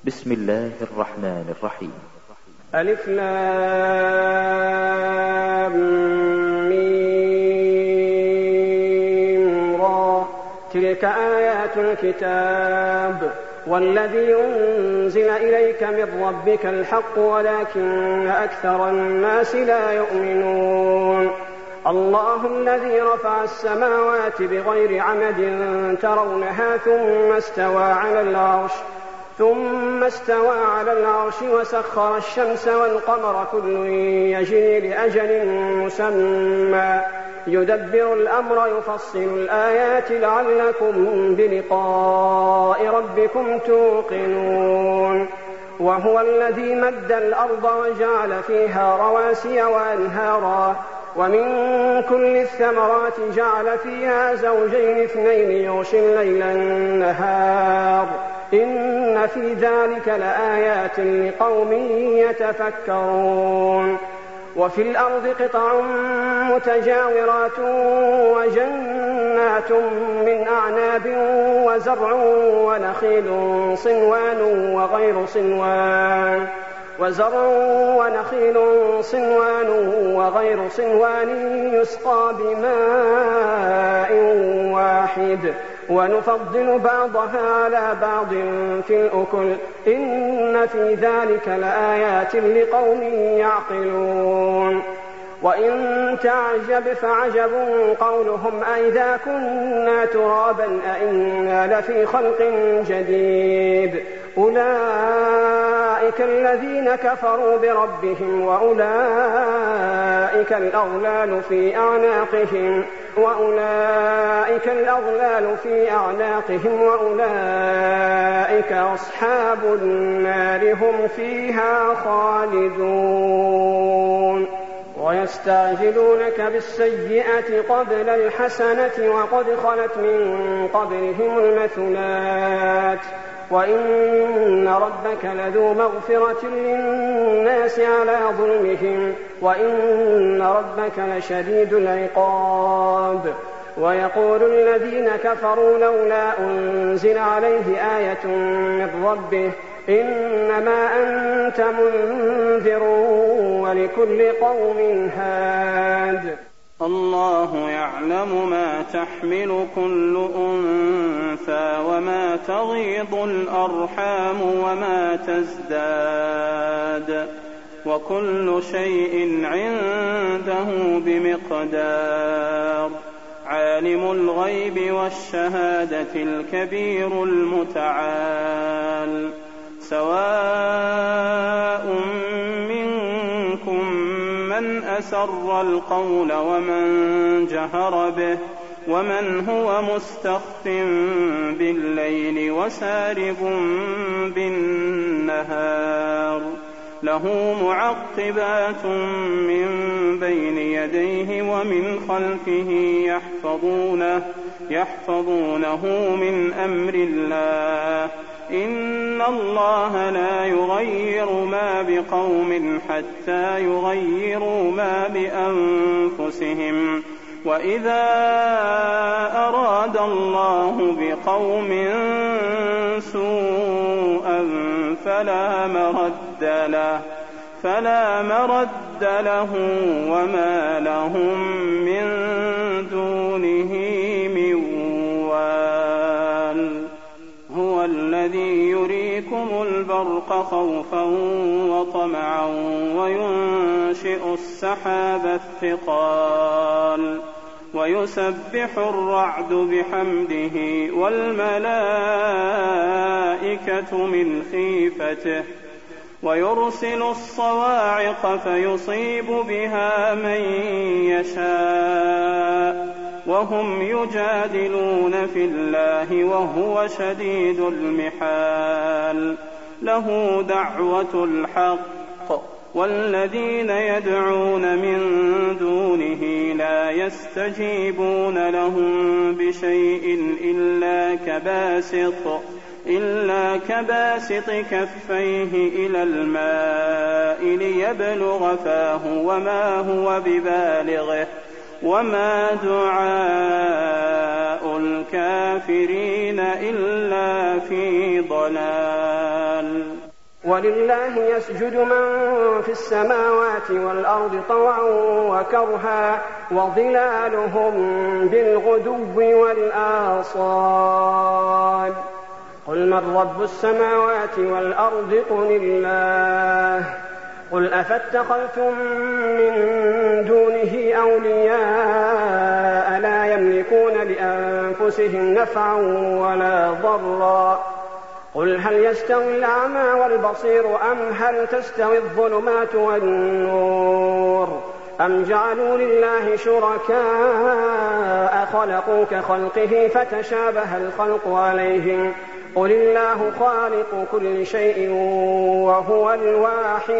بسم الله الرحمن الرحيم. ألف لام ميم را، تلك آيات الكتاب والذي أنزل إليك من ربك الحق ولكن أكثر الناس لا يؤمنون. الله الذي رفع السماوات بغير عمد ترونها ثم استوى على العرش وسخر الشمس والقمر كل يجري لأجل مسمى يدبر الأمر يفصل الآيات لعلكم بلقاء ربكم توقنون. وهو الذي مد الأرض وجعل فيها رواسي وأنهارا ومن كل الثمرات جعل فيها زوجين اثنين يغشي الليل النهار إن في ذلك لآيات لقوم يتفكرون. وفي الأرض قطع متجاورات وجنات من أعناب وزرع ونخيل صنوان وغير صنوان يسقى بماء واحد ونفضل بعضها على بعض في الأكل إن في ذلك لآيات لقوم يعقلون. وإن تعجب فعجب قولهم أئذا كنا ترابا أئنا لفي خلق جديد أولئك الذين كفروا بربهم وأولئك الأغلال في أعناقهم وأولئك أصحاب النار هم فيها خالدون. ويستعجلونك بالسيئة قبل الحسنة وقد خلت من قبلهم المثلات وإن ربك لذو مغفرة للناس على ظلمهم وإن ربك لشديد العقاب. ويقول الذين كفروا لولا أنزل عليه آية من ربه إنما أنت منذر ولكل قوم هاد. الله يعلم ما تحمل كل أنثى وما تغيض الأرحام وما تزداد وكل شيء عنده بمقدار. عالم الغيب والشهادة الكبير المتعال. سواء منكم من أسر القول ومن جهر به ومن هو مستخف بالليل وسارب بالنهار. له معقبات من بين يديه ومن خلفه يحفظونه من أمر الله. إن الله لا يغير ما بقوم حتى يغيروا ما بأنفسهم. وإذا أراد الله بقوم سوءا فلا مرد له وما لهم من دونه من وال. هو الذي يريكم البرق خوفا وطمعا وينشئ السحاب الثقال ويسبح الرعد بحمده والملائكة من خيفته ويرسل الصواعق فيصيب بها من يشاء وهم يجادلون في الله وهو شديد المحال. له دعوة الحق والذين يدعون من دونه لا يستجيبون لهم بشيء إلا كباسط كفيه إلى الماء ليبلغ فاه وما هو ببالغه وما دعاء الكافرين إلا في ضلال. ولله يسجد من في السماوات والأرض طوعا وكرها وظلالهم بالغدو والآصال قل من رب السماوات والأرض قل الله قل أفاتخذتم من دونه أولياء لا يملكون لأنفسهم نفعا ولا ضرا قل هل يستوي الأعمى والبصير أم هل تستوي الظلمات والنور أم جعلوا لله شركاء خلقوا كخلقه فتشابه الخلق عليهم قل الله خالق كل شيء وهو الواحد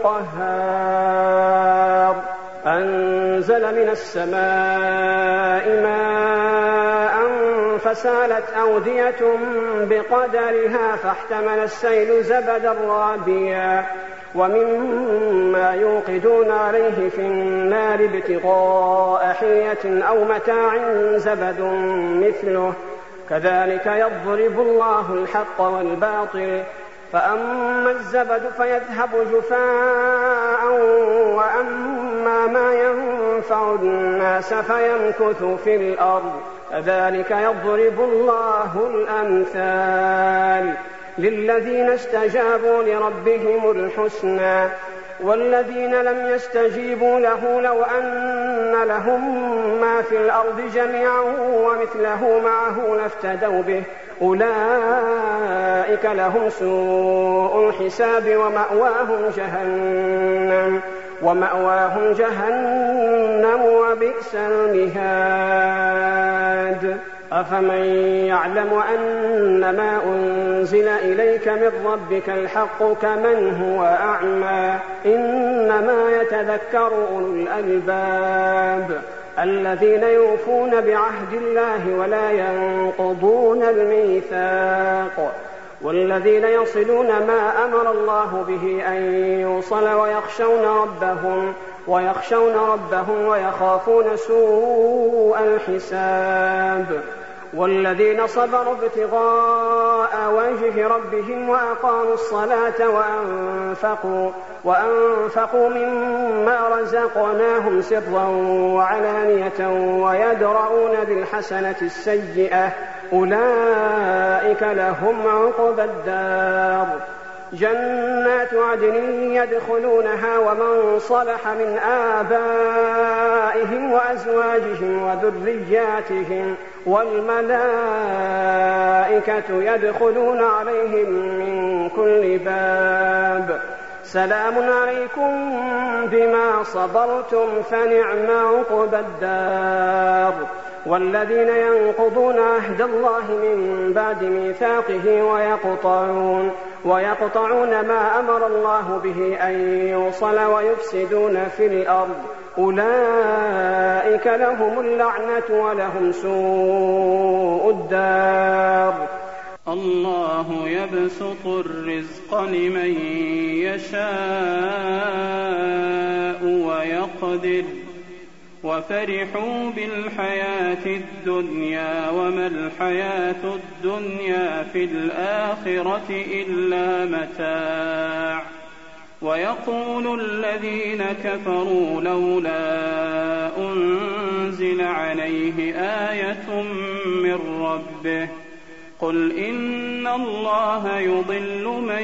القهار أنزل من السماء ماء فسالت أودية بقدرها فاحتمل السيل زبدا رابيا ومما يوقدون عليه في النار ابتغاء حية أو متاع زبد مثله كذلك يضرب الله الحق والباطل فأما الزبد فيذهب جفاء وأما ما ينفع الناس فيمكث في الأرض كذلك يضرب الله الأمثال للذين استجابوا لربهم الحسنى والذين لم يستجيبوا له لو أن لهم ما في الأرض جميعا ومثله معه لافتدوا به أولئك لهم سوء الحساب ومأواهم جهنم وبئس المهاد أفمن يعلم أن ما أنزل إليك من ربك الحق كمن هو أعمى إنما يتذكر أولو الألباب الذين يوفون بعهد الله ولا ينقضون الميثاق والذين يصلون ما أمر الله به أن يوصل ويخشون ربهم ويخافون سوء الحساب والذين صبروا ابتغاء وجه ربهم وأقاموا الصلاة وأنفقوا مما رزقناهم سرا وعلانية ويدرؤون بالحسنة السيئة أولئك لهم عقبى الدار جنات عدن يدخلونها ومن صلح من آبائهم وأزواجهم وذرياتهم والملائكة يدخلون عليهم من كل باب سلام عليكم بما صبرتم فنعم عقبى الدار والذين ينقضون عهد الله من بعد ميثاقه ويقطعون ما أمر الله به أن يوصل ويفسدون في الأرض أولئك لهم اللعنة ولهم سوء الدار الله يبسط الرزق لمن يشاء ويقدر وفرحوا بالحياة الدنيا وما الحياة الدنيا في الآخرة إلا متاع ويقول الذين كفروا لولا أنزل عليه آية من ربه قل إن الله يضل من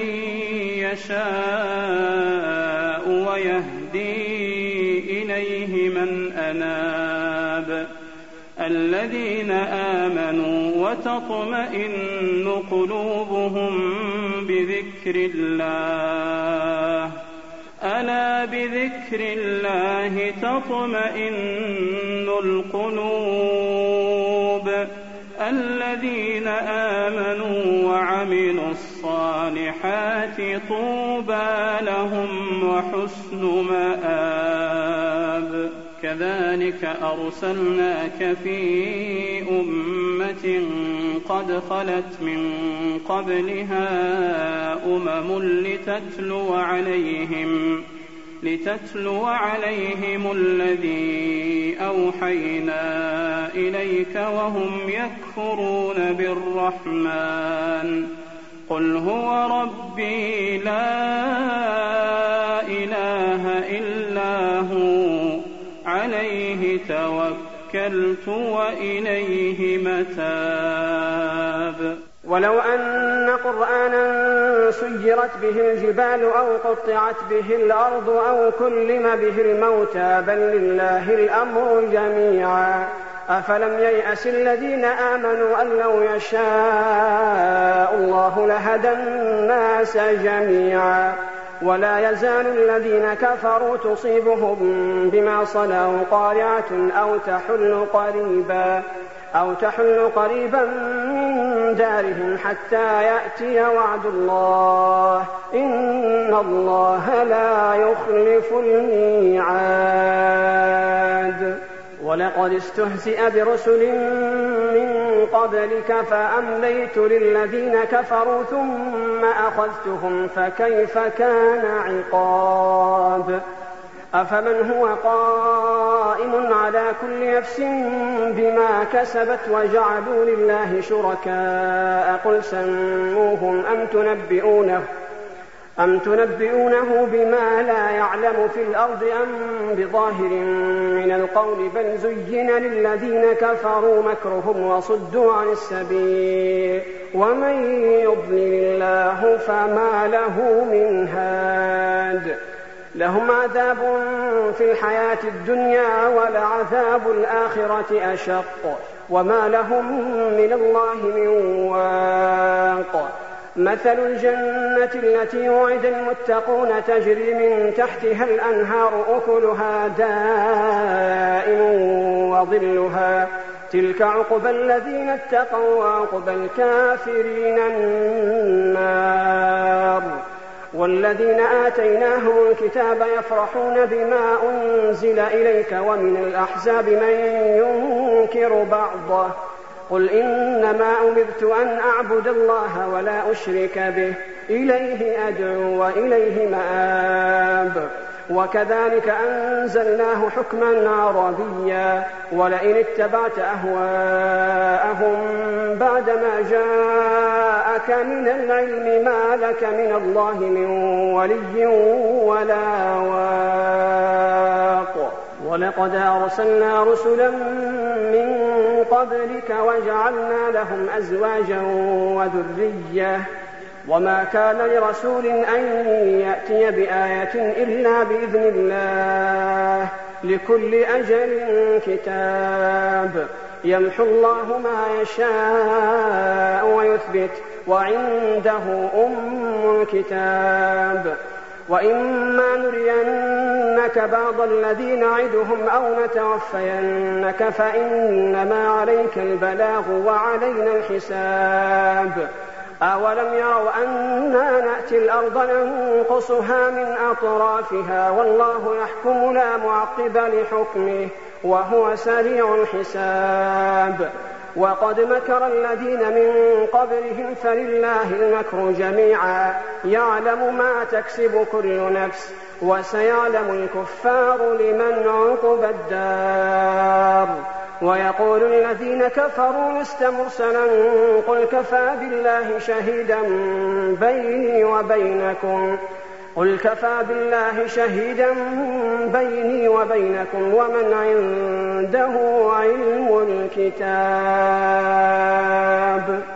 يشاء ويهدي إليه من أناب الذين آمنوا وتطمئن قلوبهم بذكر الله ألا بذكر الله تطمئن القلوب الذين آمنوا وعملوا الصالحات طوبى لهم وحسن مآب كذلك أرسلناك في أمة قد خلت من قبلها لتتلو عليهم الذي أوحينا إليك وهم يكفرون بالرحمن قل هو ربي لا إله إلا هو عليه توكلت وإليه متاب. ولو أن قرآنا سيرت به الجبال أو قطعت به الأرض أو كلم به الموتى بل لله الأمر جميعا أفلم ييأس الذين آمنوا أن لو يشاء الله لهدى الناس جميعا ولا يزال الذين كفروا تصيبهم بما صنعوا قارعة أو تحل قريبا من دارهم حتى يأتي وعد الله إن الله لا يخلف الميعاد. ولقد استهزئ برسل من قبلك فأمليت للذين كفروا ثم أخذتهم فكيف كان عقاب. أفمن هو قائم على كل نفس بما كسبت وجعلوا لله شركاء قل سموهم أم تنبئونه بما لا يعلم في الأرض أم بظاهر من القول بل زين للذين كفروا مكرهم وصدوا عن السبيل ومن يضلل الله فما له من هاد. لهم عذاب في الحياة الدنيا ولعذاب الآخرة أشق وما لهم من الله من واق. مثل الجنة التي وعد المتقون تجري من تحتها الأنهار أكلها دائم وظلها تلك عقبى الذين اتقوا وعقبى الكافرين النار. والذين آتيناهم الكتاب يفرحون بما أنزل إليك ومن الأحزاب من ينكر بعضه قل إنما أمرت أن أعبد الله ولا أشرك به إليه أدعو وإليه مآب. وكذلك أنزلناه حكما عربيا ولئن اتبعت أهواءهم بعدما جاءك من العلم ما لك من الله من ولي ولا واق. ولقد أرسلنا رسلا من قبلك وجعلنا لهم أزواجا وذرية وما كان لرسول أن يأتي بآية إلا بإذن الله لكل أجل كتاب يمحو الله ما يشاء ويثبت وعنده أم الكتاب. وإما نرينك بعض الذي نعدهم أو نتوفينك فإنما عليك البلاغ وعلينا الحساب. أولم يروا أنا نأتي الأرض ننقصها من أطرافها والله يحكم لا معقب لحكمه وهو سريع الحساب. وقد مكر الذين من قبلهم فلله المكر جميعا يعلم ما تكسب كل نفس وسيعلم الكفار لمن عقبى الدار. ويقول الذين كفروا لست مرسلا قل كفى بالله شهيدا بيني وبينكم ومن عنده علم الكتاب.